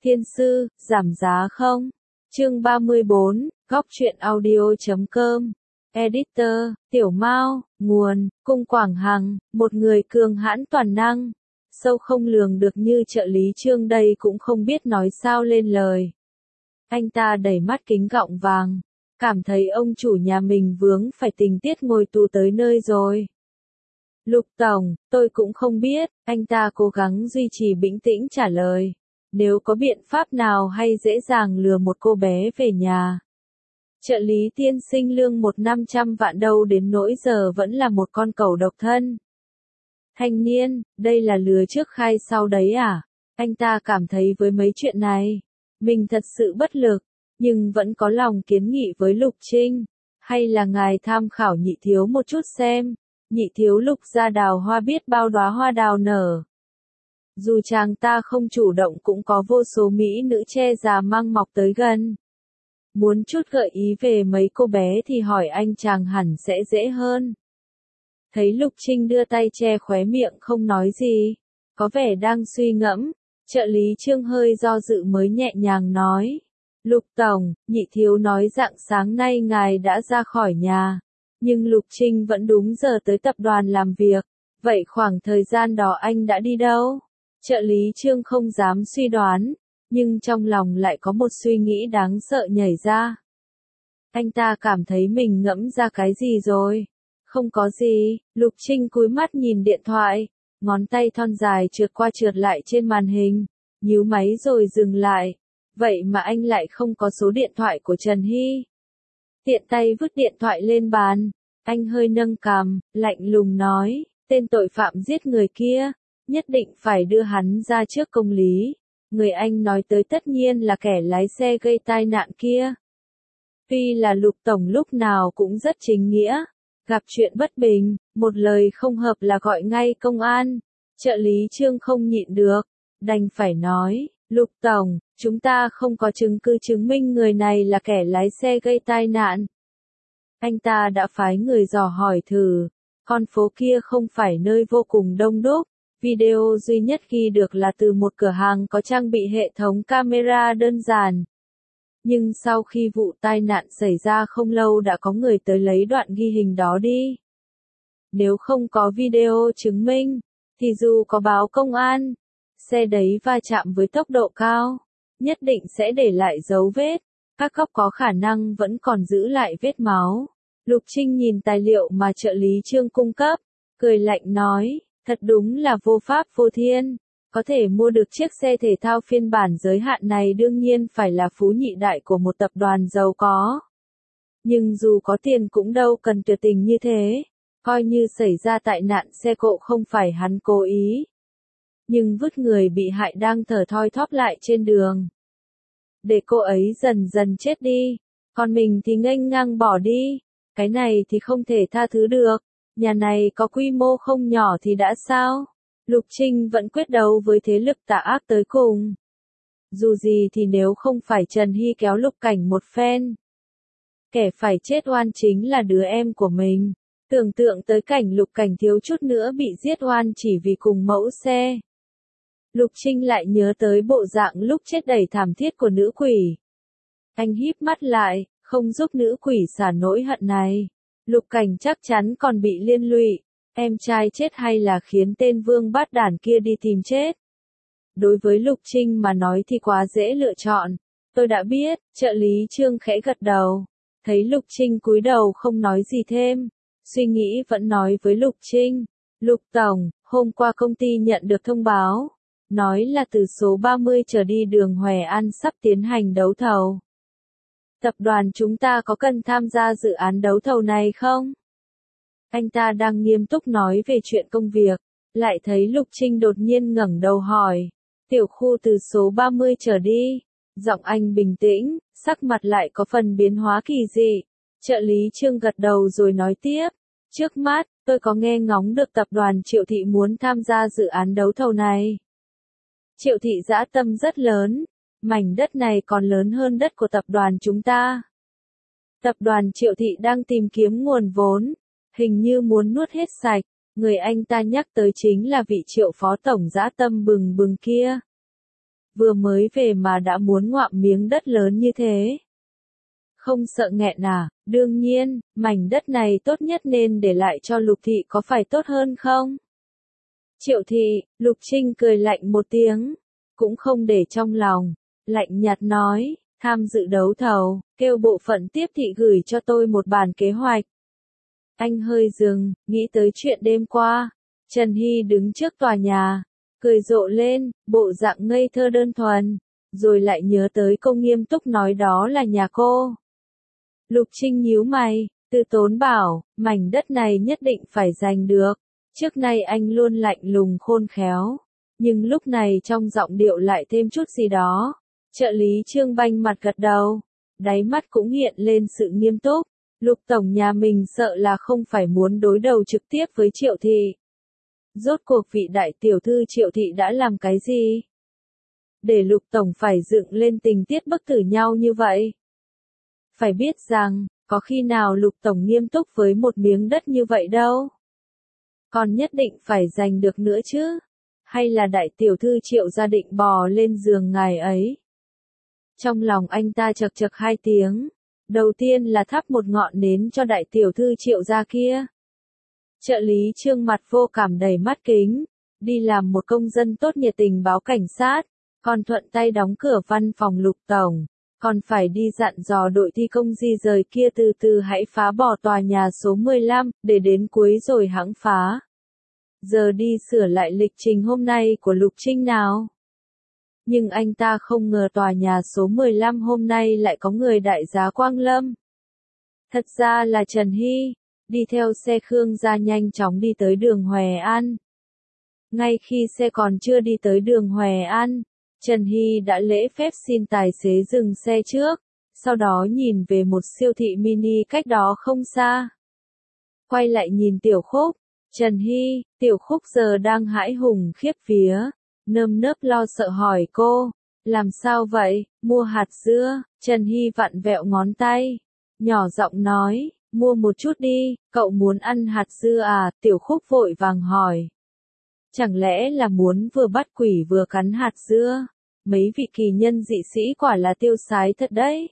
Thiên sư, giảm giá không? Chương 34, góc truyện audio.com. Editor, Tiểu Mao, nguồn, Cung Quảng Hằng, một người cường hãn toàn năng. Sâu không lường được như trợ lý Trương đây cũng không biết nói sao lên lời. Anh ta đẩy mắt kính gọng vàng, cảm thấy ông chủ nhà mình vướng phải tình tiết ngồi tù tới nơi rồi. Lục Tổng, tôi cũng không biết, anh ta cố gắng duy trì bình tĩnh trả lời. Nếu có biện pháp nào hay dễ dàng lừa một cô bé về nhà. Trợ lý tiên sinh lương 100-500 vạn đâu đến nỗi giờ vẫn là một con cẩu độc thân. Thanh niên, đây là lừa trước khai sau đấy à? Anh ta cảm thấy với mấy chuyện này, mình thật sự bất lực, nhưng vẫn có lòng kiến nghị với Lục Trinh. Hay là ngài tham khảo nhị thiếu một chút xem, nhị thiếu Lục gia đào hoa biết bao đóa hoa đào nở. Dù chàng ta không chủ động cũng có vô số mỹ nữ che già mang mọc tới gần. Muốn chút gợi ý về mấy cô bé thì hỏi anh chàng hẳn sẽ dễ hơn. Thấy Lục Trinh đưa tay che khóe miệng không nói gì, có vẻ đang suy ngẫm, trợ lý Trương hơi do dự mới nhẹ nhàng nói. Lục Tổng, nhị thiếu nói rạng sáng nay ngài đã ra khỏi nhà, nhưng Lục Trinh vẫn đúng giờ tới tập đoàn làm việc, vậy khoảng thời gian đó anh đã đi đâu? Trợ lý Trương không dám suy đoán, nhưng trong lòng lại có một suy nghĩ đáng sợ nhảy ra. Anh ta cảm thấy mình ngẫm ra cái gì rồi? Không có gì, Lục Trinh cúi mắt nhìn điện thoại, ngón tay thon dài trượt qua trượt lại trên màn hình, nhíu máy rồi dừng lại. Vậy mà anh lại không có số điện thoại của Trần Hy. Tiện tay vứt điện thoại lên bàn, anh hơi nâng cằm, lạnh lùng nói, tên tội phạm giết người kia, nhất định phải đưa hắn ra trước công lý. Người anh nói tới tất nhiên là kẻ lái xe gây tai nạn kia. Tuy là Lục Tổng lúc nào cũng rất chính nghĩa, gặp chuyện bất bình, một lời không hợp là gọi ngay công an. Trợ lý Trương không nhịn được, đành phải nói, Lục Tổng, chúng ta không có chứng cứ chứng minh người này là kẻ lái xe gây tai nạn. Anh ta đã phái người dò hỏi thử, con phố kia không phải nơi vô cùng đông đúc. Video duy nhất ghi được là từ một cửa hàng có trang bị hệ thống camera đơn giản. Nhưng sau khi vụ tai nạn xảy ra không lâu đã có người tới lấy đoạn ghi hình đó đi. Nếu không có video chứng minh, thì dù có báo công an, xe đấy va chạm với tốc độ cao, nhất định sẽ để lại dấu vết. Các góc có khả năng vẫn còn giữ lại vết máu. Lục Trinh nhìn tài liệu mà trợ lý Trương cung cấp, cười lạnh nói. Thật đúng là vô pháp vô thiên, có thể mua được chiếc xe thể thao phiên bản giới hạn này đương nhiên phải là phú nhị đại của một tập đoàn giàu có. Nhưng dù có tiền cũng đâu cần tuyệt tình như thế, coi như xảy ra tai nạn xe cộ không phải hắn cố ý. Nhưng vứt người bị hại đang thở thoi thóp lại trên đường. Để cô ấy dần dần chết đi, còn mình thì nghênh ngang bỏ đi, cái này thì không thể tha thứ được. Nhà này có quy mô không nhỏ thì đã sao? Lục Trinh vẫn quyết đấu với thế lực tà ác tới cùng. Dù gì thì nếu không phải Trần Hy kéo Lục Cảnh một phen, kẻ phải chết oan chính là đứa em của mình. Tưởng tượng tới cảnh Lục Cảnh thiếu chút nữa bị giết oan chỉ vì cùng mẫu xe. Lục Trinh lại nhớ tới bộ dạng lúc chết đầy thảm thiết của nữ quỷ. Anh híp mắt lại, không giúp nữ quỷ xả nỗi hận này. Lục Cảnh chắc chắn còn bị liên lụy, em trai chết hay là khiến tên vương bát đản kia đi tìm chết. Đối với Lục Trinh mà nói thì quá dễ lựa chọn. Tôi đã biết, trợ lý Trương khẽ gật đầu. Thấy Lục Trinh cúi đầu không nói gì thêm, suy nghĩ vẫn nói với Lục Trinh. Lục Tổng, hôm qua công ty nhận được thông báo, nói là từ số 30 trở đi đường Hòe An sắp tiến hành đấu thầu. Tập đoàn chúng ta có cần tham gia dự án đấu thầu này không? Anh ta đang nghiêm túc nói về chuyện công việc, lại thấy Lục Trinh đột nhiên ngẩng đầu hỏi. Tiểu khu từ số 30 trở đi. Giọng anh bình tĩnh, sắc mặt lại có phần biến hóa kỳ dị. Trợ lý Trương gật đầu rồi nói tiếp. Trước mắt, tôi có nghe ngóng được tập đoàn Triệu Thị muốn tham gia dự án đấu thầu này. Triệu Thị dã tâm rất lớn. Mảnh đất này còn lớn hơn đất của tập đoàn chúng ta. Tập đoàn Triệu Thị đang tìm kiếm nguồn vốn, hình như muốn nuốt hết sạch. Người anh ta nhắc tới chính là vị Triệu phó tổng dã tâm bừng bừng kia. vừa mới về mà đã muốn ngoạm miếng đất lớn như thế. Không sợ nghẹn à, đương nhiên, mảnh đất này tốt nhất nên để lại cho Lục Thị có phải tốt hơn không? Triệu Thị, Lục Trinh cười lạnh một tiếng, cũng không để trong lòng, lạnh nhạt nói, tham dự đấu thầu, kêu bộ phận tiếp thị gửi cho tôi một bản kế hoạch. Anh hơi dừng, nghĩ tới chuyện đêm qua, Trần Hy đứng trước tòa nhà, cười rộ lên, bộ dạng ngây thơ đơn thuần, rồi lại nhớ tới cô nghiêm túc nói đó là nhà cô. Lục Trinh nhíu mày, từ tốn bảo, mảnh đất này nhất định phải giành được. Trước nay anh luôn lạnh lùng khôn khéo, nhưng lúc này trong giọng điệu lại thêm chút gì đó. Trợ lý Trương banh mặt gật đầu, đáy mắt cũng hiện lên sự nghiêm túc. Lục tổng nhà mình sợ là không phải muốn đối đầu trực tiếp với Triệu Thị. Rốt cuộc vị đại tiểu thư Triệu Thị đã làm cái gì? Để Lục tổng phải dựng lên tình tiết bức tử nhau như vậy. Phải biết rằng, có khi nào Lục tổng nghiêm túc với một miếng đất như vậy đâu. Còn nhất định phải giành được nữa chứ. Hay là đại tiểu thư Triệu gia định bò lên giường ngài ấy. Trong lòng anh ta chật chật hai tiếng. Đầu tiên là thắp một ngọn nến cho đại tiểu thư Triệu gia kia. Trợ lý Trương mặt vô cảm đầy mắt kính. Đi làm một công dân tốt nhiệt tình báo cảnh sát. Còn thuận tay đóng cửa văn phòng Lục tổng. Còn phải đi dặn dò đội thi công di rời kia từ từ hãy phá bỏ tòa nhà số 15, để đến cuối rồi hẵng phá. Giờ đi sửa lại lịch trình hôm nay của Lục Trinh nào. Nhưng anh ta không ngờ tòa nhà số 15 hôm nay lại có người đại giá Quang Lâm. Thật ra là Trần Hy, đi theo xe Khương gia nhanh chóng đi tới đường Hòe An. Ngay khi xe còn chưa đi tới đường Hòe An, Trần Hy đã lễ phép xin tài xế dừng xe trước, sau đó nhìn về một siêu thị mini cách đó không xa. Quay lại nhìn Tiểu Khúc, Trần Hy, Tiểu Khúc giờ đang hãi hùng khiếp vía, nơm nớp lo sợ hỏi cô, làm sao vậy, mua hạt dưa, Trần Hy vặn vẹo ngón tay, nhỏ giọng nói, mua một chút đi, cậu muốn ăn hạt dưa à, Tiểu Khúc vội vàng hỏi. Chẳng lẽ là muốn vừa bắt quỷ vừa cắn hạt dưa? Mấy vị kỳ nhân dị sĩ quả là tiêu sái thật đấy.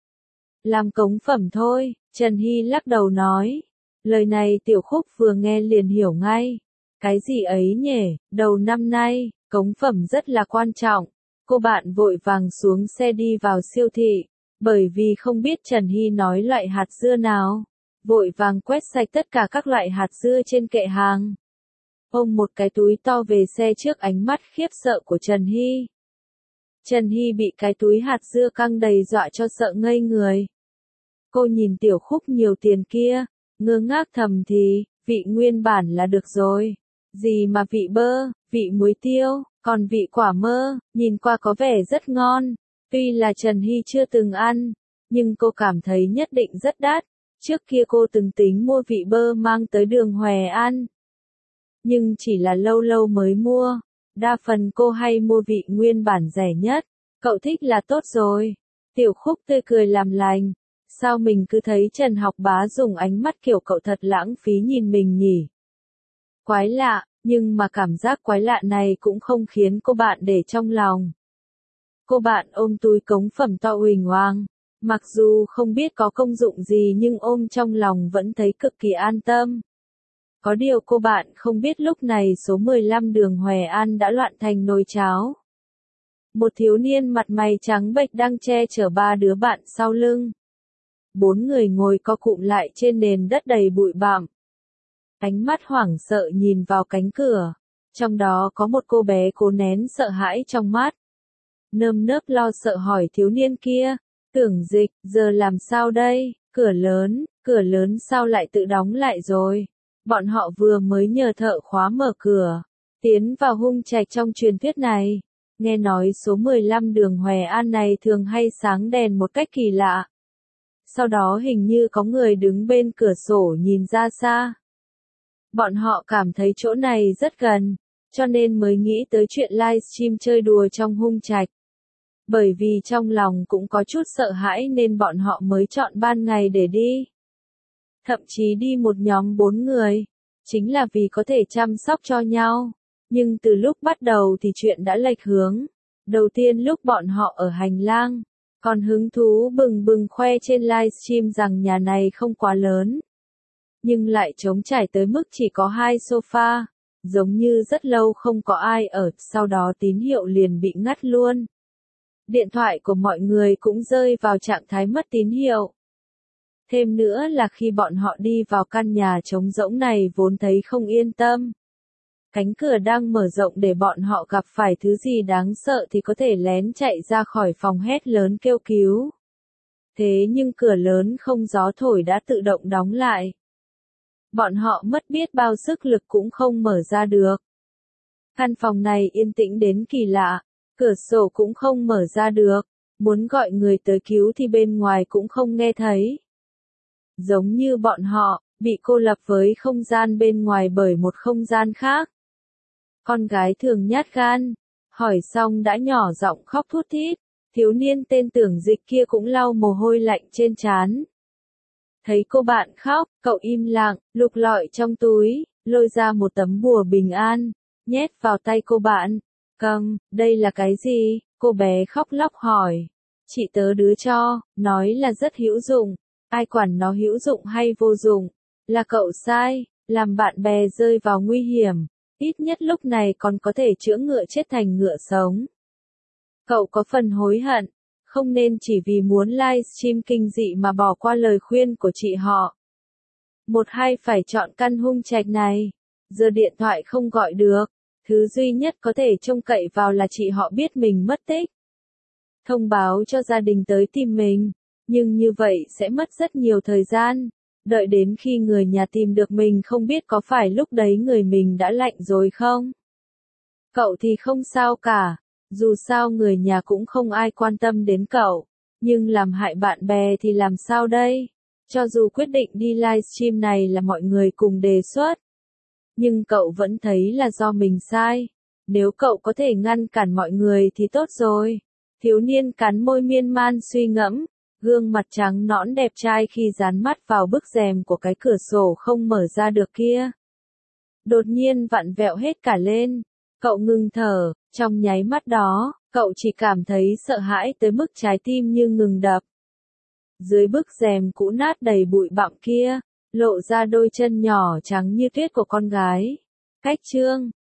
Làm cống phẩm thôi, Trần Hy lắc đầu nói. Lời này Tiểu Khúc vừa nghe liền hiểu ngay. Cái gì ấy nhỉ, đầu năm nay, cống phẩm rất là quan trọng. Cô bạn vội vàng xuống xe đi vào siêu thị, bởi vì không biết Trần Hy nói loại hạt dưa nào. Vội vàng quét sạch tất cả các loại hạt dưa trên kệ hàng. Ôm một cái túi to về xe trước ánh mắt khiếp sợ của Trần Hy. Trần Hy bị cái túi hạt dưa căng đầy dọa cho sợ ngây người. Cô nhìn Tiểu Khúc nhiều tiền kia, ngơ ngác thầm thì, vị nguyên bản là được rồi. Gì mà vị bơ, vị muối tiêu, còn vị quả mơ, nhìn qua có vẻ rất ngon. Tuy là Trần Hy chưa từng ăn, nhưng cô cảm thấy nhất định rất đắt. Trước kia cô từng tính mua vị bơ mang tới đường Hòe An. Nhưng chỉ là lâu lâu mới mua. Đa phần cô hay mua vị nguyên bản rẻ nhất. Cậu thích là tốt rồi. Tiểu Khúc tươi cười làm lành. Sao mình cứ thấy Trần Học Bá dùng ánh mắt kiểu cậu thật lãng phí nhìn mình nhỉ? Quái lạ, nhưng mà cảm giác quái lạ này cũng không khiến cô bạn để trong lòng. Cô bạn ôm túi cống phẩm to uỳnh oang. Mặc dù không biết có công dụng gì nhưng ôm trong lòng vẫn thấy cực kỳ an tâm. Có điều cô bạn không biết lúc này số 15 đường Hòe An đã loạn thành nồi cháo. Một thiếu niên mặt mày trắng bệch đang che chở ba đứa bạn sau lưng. 4 người ngồi co cụm lại trên nền đất đầy bụi bặm. Ánh mắt hoảng sợ nhìn vào cánh cửa. Trong đó có một cô bé cố nén sợ hãi trong mắt. Nơm nớp lo sợ hỏi thiếu niên kia. Tưởng Dịch, giờ làm sao đây? Cửa lớn sao lại tự đóng lại rồi? Bọn họ vừa mới nhờ thợ khóa mở cửa. Tiến vào hung trạch trong truyền thuyết này. Nghe nói số 15 đường Hòe An này thường hay sáng đèn một cách kỳ lạ. Sau đó hình như có người đứng bên cửa sổ nhìn ra xa. Bọn họ cảm thấy chỗ này rất gần, cho nên mới nghĩ tới chuyện livestream chơi đùa trong hung trạch. Bởi vì trong lòng cũng có chút sợ hãi nên bọn họ mới chọn ban ngày để đi. Thậm chí đi một nhóm 4 người, chính là vì có thể chăm sóc cho nhau. Nhưng từ lúc bắt đầu thì chuyện đã lệch hướng. Đầu tiên lúc bọn họ ở hành lang, còn hứng thú bừng bừng khoe trên livestream rằng nhà này không quá lớn, nhưng lại trống trải tới mức chỉ có 2 sofa, giống như rất lâu không có ai ở, sau đó tín hiệu liền bị ngắt luôn. Điện thoại của mọi người cũng rơi vào trạng thái mất tín hiệu. Thêm nữa là khi bọn họ đi vào căn nhà trống rỗng này vốn thấy không yên tâm. Cánh cửa đang mở rộng để bọn họ gặp phải thứ gì đáng sợ thì có thể lén chạy ra khỏi phòng hét lớn kêu cứu. Thế nhưng cửa lớn không gió thổi đã tự động đóng lại. Bọn họ mất biết bao sức lực cũng không mở ra được. Căn phòng này yên tĩnh đến kỳ lạ, cửa sổ cũng không mở ra được, muốn gọi người tới cứu thì bên ngoài cũng không nghe thấy. Giống như bọn họ, bị cô lập với không gian bên ngoài bởi một không gian khác. Con gái thường nhát gan, hỏi xong đã nhỏ giọng khóc thút thít, thiếu niên tên Tưởng Dịch kia cũng lau mồ hôi lạnh trên trán. Thấy cô bạn khóc, cậu im lặng, lục lọi trong túi, lôi ra một tấm bùa bình an, nhét vào tay cô bạn. Cầm, đây là cái gì? Cô bé khóc lóc hỏi. Chị tớ đưa cho, nói là rất hữu dụng, ai quản nó hữu dụng hay vô dụng, là cậu sai, làm bạn bè rơi vào nguy hiểm, ít nhất lúc này còn có thể chữa ngựa chết thành ngựa sống. Cậu có phần hối hận, không nên chỉ vì muốn livestream kinh dị mà bỏ qua lời khuyên của chị họ. Một hai phải chọn căn hung trạch này, giờ điện thoại không gọi được, thứ duy nhất có thể trông cậy vào là chị họ biết mình mất tích. Thông báo cho gia đình tới tìm mình, nhưng như vậy sẽ mất rất nhiều thời gian, đợi đến khi người nhà tìm được mình không biết có phải lúc đấy người mình đã lạnh rồi không. Cậu thì không sao cả, dù sao người nhà cũng không ai quan tâm đến cậu, nhưng làm hại bạn bè thì làm sao đây? Cho dù quyết định đi livestream này là mọi người cùng đề xuất, nhưng cậu vẫn thấy là do mình sai. Nếu cậu có thể ngăn cản mọi người thì tốt rồi. Thiếu niên cắn môi miên man suy ngẫm, gương mặt trắng nõn đẹp trai khi dán mắt vào bức rèm của cái cửa sổ không mở ra được kia. Đột nhiên vặn vẹo hết cả lên. Cậu ngừng thở, trong nháy mắt đó, cậu chỉ cảm thấy sợ hãi tới mức trái tim như ngừng đập. Dưới bức rèm cũ nát đầy bụi bặm kia, lộ ra đôi chân nhỏ trắng như tuyết của con gái. Cách chương